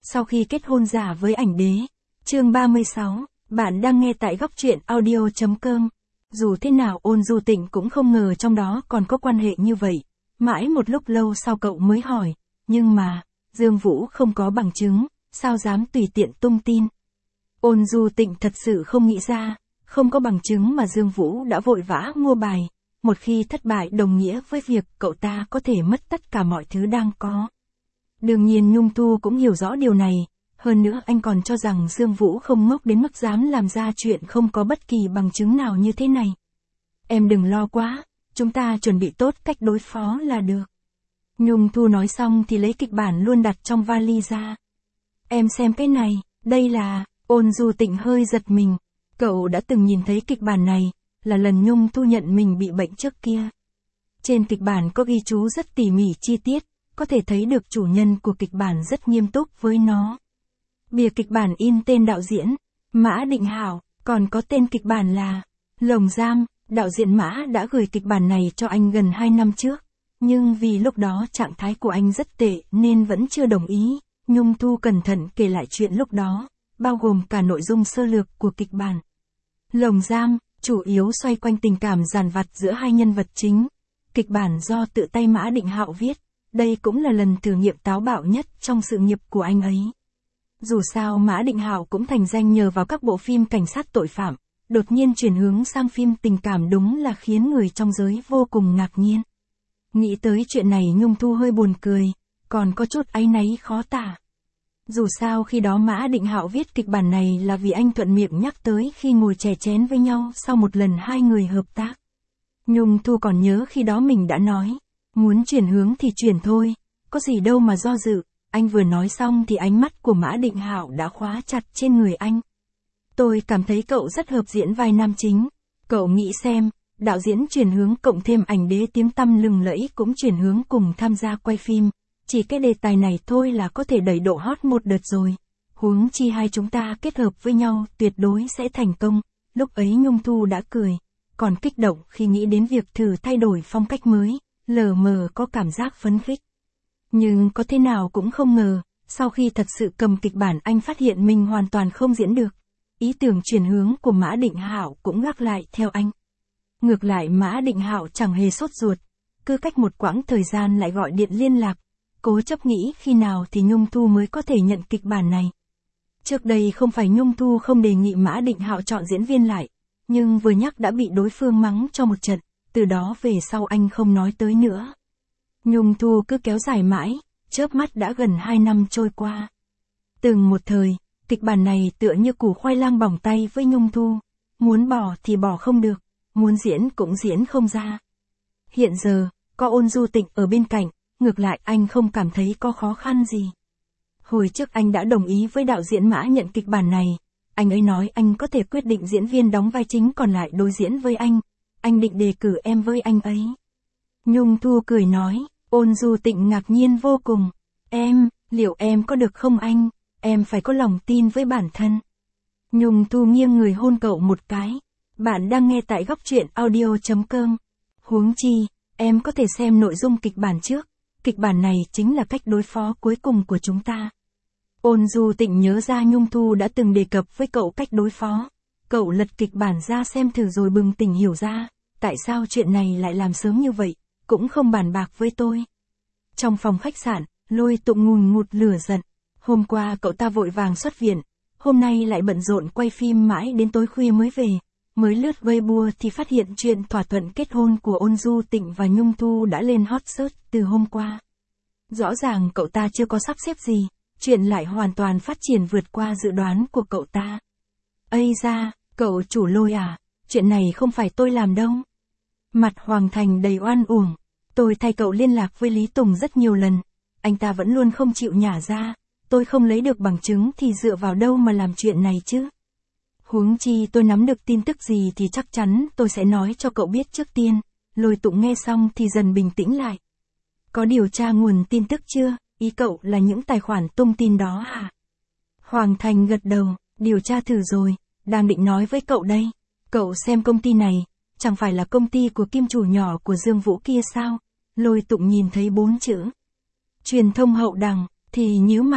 sau khi kết hôn giả với ảnh đế. Chương 36, bạn đang nghe tại góc truyện audio.com. Dù thế nào Ôn Du Tịnh cũng không ngờ trong đó còn có quan hệ như vậy. Mãi một lúc lâu sau cậu mới hỏi, nhưng mà, Dương Vũ không có bằng chứng, sao dám tùy tiện tung tin. Ôn Du Tịnh thật sự không nghĩ ra, không có bằng chứng mà Dương Vũ đã vội vã mua bài. Một khi thất bại đồng nghĩa với việc cậu ta có thể mất tất cả mọi thứ đang có. Đương nhiên Nhung Tu cũng hiểu rõ điều này, hơn nữa anh còn cho rằng Dương Vũ không ngốc đến mức dám làm ra chuyện không có bất kỳ bằng chứng nào như thế này. Em đừng lo quá, chúng ta chuẩn bị tốt cách đối phó là được. Nhung Tu nói xong thì lấy kịch bản luôn đặt trong vali ra. Em xem cái này, đây là, Ôn Du Tịnh hơi giật mình. Cậu đã từng nhìn thấy kịch bản này, là lần Nhung Tu nhận mình bị bệnh trước kia. Trên kịch bản có ghi chú rất tỉ mỉ chi tiết, có thể thấy được chủ nhân của kịch bản rất nghiêm túc với nó. Bìa kịch bản in tên đạo diễn, Mã Định Hảo, còn có tên kịch bản là Lồng Giam. Đạo diễn Mã đã gửi kịch bản này cho anh gần 2 năm trước, nhưng vì lúc đó trạng thái của anh rất tệ nên vẫn chưa đồng ý. Nhung Tu cẩn thận kể lại chuyện lúc đó, bao gồm cả nội dung sơ lược của kịch bản. Lồng Giam, chủ yếu xoay quanh tình cảm dằn vặt giữa hai nhân vật chính. Kịch bản do tự tay Mã Định Hạo viết, đây cũng là lần thử nghiệm táo bạo nhất trong sự nghiệp của anh ấy. Dù sao Mã Định Hạo cũng thành danh nhờ vào các bộ phim cảnh sát tội phạm, đột nhiên chuyển hướng sang phim tình cảm đúng là khiến người trong giới vô cùng ngạc nhiên. Nghĩ tới chuyện này Nhung Tu hơi buồn cười, còn có chút áy náy khó tả. Dù sao khi đó Mã Định Hạo viết kịch bản này là vì anh thuận miệng nhắc tới khi ngồi chè chén với nhau sau một lần hai người hợp tác. Nhung Tu còn nhớ khi đó mình đã nói, muốn chuyển hướng thì chuyển thôi, có gì đâu mà do dự. Anh vừa nói xong thì ánh mắt của Mã Định Hạo đã khóa chặt trên người anh. Tôi cảm thấy cậu rất hợp diễn vai nam chính. Cậu nghĩ xem, đạo diễn chuyển hướng cộng thêm ảnh đế tiếng tăm lừng lẫy cũng chuyển hướng cùng tham gia quay phim. Chỉ cái đề tài này thôi là có thể đẩy độ hot một đợt rồi. Huống chi hai chúng ta kết hợp với nhau tuyệt đối sẽ thành công. Lúc ấy Nhung Tu đã cười, còn kích động khi nghĩ đến việc thử thay đổi phong cách mới, lờ mờ có cảm giác phấn khích. Nhưng có thế nào cũng không ngờ, sau khi thật sự cầm kịch bản anh phát hiện mình hoàn toàn không diễn được. Ý tưởng chuyển hướng của Mã Định Hạo cũng gác lại theo anh. Ngược lại Mã Định Hạo chẳng hề sốt ruột, cứ cách một quãng thời gian lại gọi điện liên lạc, cố chấp nghĩ khi nào thì Nhung Tu mới có thể nhận kịch bản này. Trước đây không phải Nhung Tu không đề nghị Mã Định Hạo chọn diễn viên lại, nhưng vừa nhắc đã bị đối phương mắng cho một trận, từ đó về sau anh không nói tới nữa. Nhung Tu cứ kéo dài mãi, chớp mắt đã gần 2 năm trôi qua. Từng một thời, kịch bản này tựa như củ khoai lang bỏng tay với Nhung Tu, muốn bỏ thì bỏ không được, muốn diễn cũng diễn không ra. Hiện giờ, có Ôn Du Tịnh ở bên cạnh, ngược lại anh không cảm thấy có khó khăn gì. Hồi trước anh đã đồng ý với đạo diễn Mã nhận kịch bản này, anh ấy nói anh có thể quyết định diễn viên đóng vai chính còn lại đối diễn với anh định đề cử em với anh ấy. Nhung Tu cười nói, Ôn Du Tịnh ngạc nhiên vô cùng, liệu em có được không anh, em phải có lòng tin với bản thân. Nhung Tu nghiêng người hôn cậu một cái, bạn đang nghe tại góc truyện audio.com. Huống chi, em có thể xem nội dung kịch bản trước, kịch bản này chính là cách đối phó cuối cùng của chúng ta. Ôn Du Tịnh nhớ ra Nhung Tu đã từng đề cập với cậu cách đối phó, cậu lật kịch bản ra xem thử rồi bừng tỉnh hiểu ra, tại sao chuyện này lại làm sớm như vậy, cũng không bàn bạc với tôi. Trong phòng khách sạn, Lôi Tụng ngùn ngụt lửa giận, hôm qua cậu ta vội vàng xuất viện, hôm nay lại bận rộn quay phim mãi đến tối khuya mới về, mới lướt Weibo thì phát hiện chuyện thỏa thuận kết hôn của Ôn Du Tịnh và Nhung Tu đã lên hot search từ hôm qua. Rõ ràng cậu ta chưa có sắp xếp gì, chuyện lại hoàn toàn phát triển vượt qua dự đoán của cậu ta. Ây da, cậu chủ Lôi à, chuyện này không phải tôi làm đâu. Mặt Hoàng Thành đầy oan uổng, tôi thay cậu liên lạc với Lý Tùng rất nhiều lần, anh ta vẫn luôn không chịu nhả ra, tôi không lấy được bằng chứng thì dựa vào đâu mà làm chuyện này chứ. Huống chi tôi nắm được tin tức gì thì chắc chắn tôi sẽ nói cho cậu biết trước tiên. Lôi Tụng nghe xong thì dần bình tĩnh lại. Có điều tra nguồn tin tức chưa, ý cậu là những tài khoản tung tin đó hả? Hoàng Thành gật đầu, điều tra thử rồi, đang định nói với cậu đây. Cậu xem công ty này, chẳng phải là công ty của kim chủ nhỏ của Dương Vũ kia sao? Lôi Tụng nhìn thấy 4 chữ truyền thông hậu đằng, thì nhíu mày,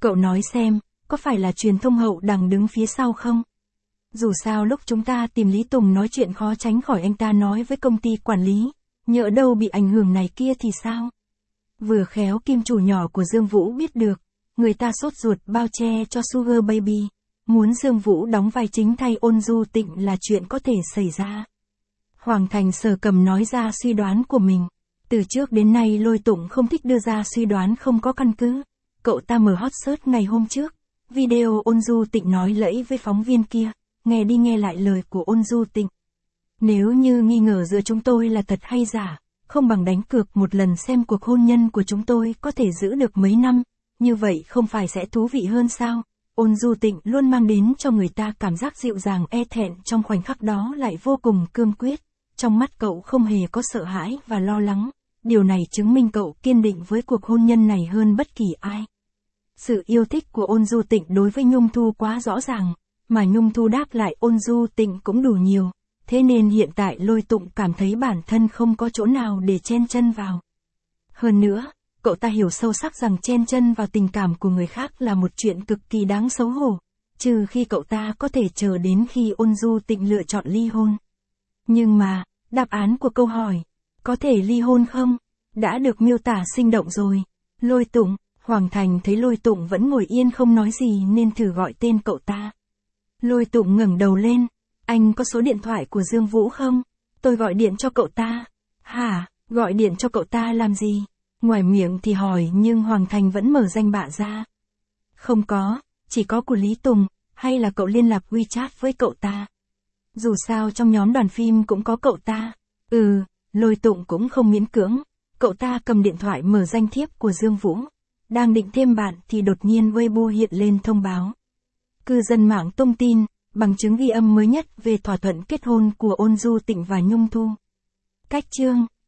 Cậu nói xem, có phải là truyền thông hậu đằng đứng phía sau không? Dù sao lúc chúng ta tìm Lý Tùng nói chuyện khó tránh khỏi anh ta nói với công ty quản lý, nhỡ đâu bị ảnh hưởng này kia thì sao? Vừa khéo kim chủ nhỏ của Dương Vũ biết được, người ta sốt ruột bao che cho Sugar Baby, muốn Dương Vũ đóng vai chính thay Ôn Du Tịnh là chuyện có thể xảy ra. Hoàng Thành Sở Cầm nói ra suy đoán của mình. Từ trước đến nay Lôi Tụng không thích đưa ra suy đoán không có căn cứ. Cậu ta mở hot search ngày hôm trước. Video Ôn Du Tịnh nói lẫy với phóng viên kia, nghe đi nghe lại lời của Ôn Du Tịnh. Nếu như nghi ngờ giữa chúng tôi là thật hay giả, không bằng đánh cược một lần xem cuộc hôn nhân của chúng tôi có thể giữ được mấy năm, như vậy không phải sẽ thú vị hơn sao? Ôn Du Tịnh luôn mang đến cho người ta cảm giác dịu dàng e thẹn, trong khoảnh khắc đó lại vô cùng cương quyết. Trong mắt cậu không hề có sợ hãi và lo lắng, điều này chứng minh cậu kiên định với cuộc hôn nhân này hơn bất kỳ ai. Sự yêu thích của Ôn Du Tịnh đối với Nhung Thu quá rõ ràng, mà Nhung Thu đáp lại Ôn Du Tịnh cũng đủ nhiều, thế nên hiện tại Lôi Tụng cảm thấy bản thân không có chỗ nào để chen chân vào. Hơn nữa, cậu ta hiểu sâu sắc rằng chen chân vào tình cảm của người khác là một chuyện cực kỳ đáng xấu hổ, trừ khi cậu ta có thể chờ đến khi Ôn Du Tịnh lựa chọn ly hôn. Nhưng mà, đáp án của câu hỏi, có thể ly hôn không, đã được miêu tả sinh động rồi. Lôi Tụng, Hoàng Thành thấy Lôi Tụng vẫn ngồi yên không nói gì nên thử gọi tên cậu ta. Lôi Tụng ngẩng đầu lên, anh có số điện thoại của Dương Vũ không? Tôi gọi điện cho cậu ta. Hả, gọi điện cho cậu ta làm gì? Ngoài miệng thì hỏi nhưng Hoàng Thành vẫn mở danh bạ ra. Không có, chỉ có của Lý Tùng, hay là cậu liên lạc WeChat với cậu ta? Dù sao trong nhóm đoàn phim cũng có cậu ta. Lôi Tụng cũng không miễn cưỡng. Cậu ta cầm điện thoại mở danh thiếp của Dương Vũ. Đang định thêm bạn thì đột nhiên Weibo hiện lên thông báo. Cư dân mạng tung tin, bằng chứng ghi âm mới nhất về thỏa thuận kết hôn của Ôn Du Tịnh và Nhung Thu. Cách chương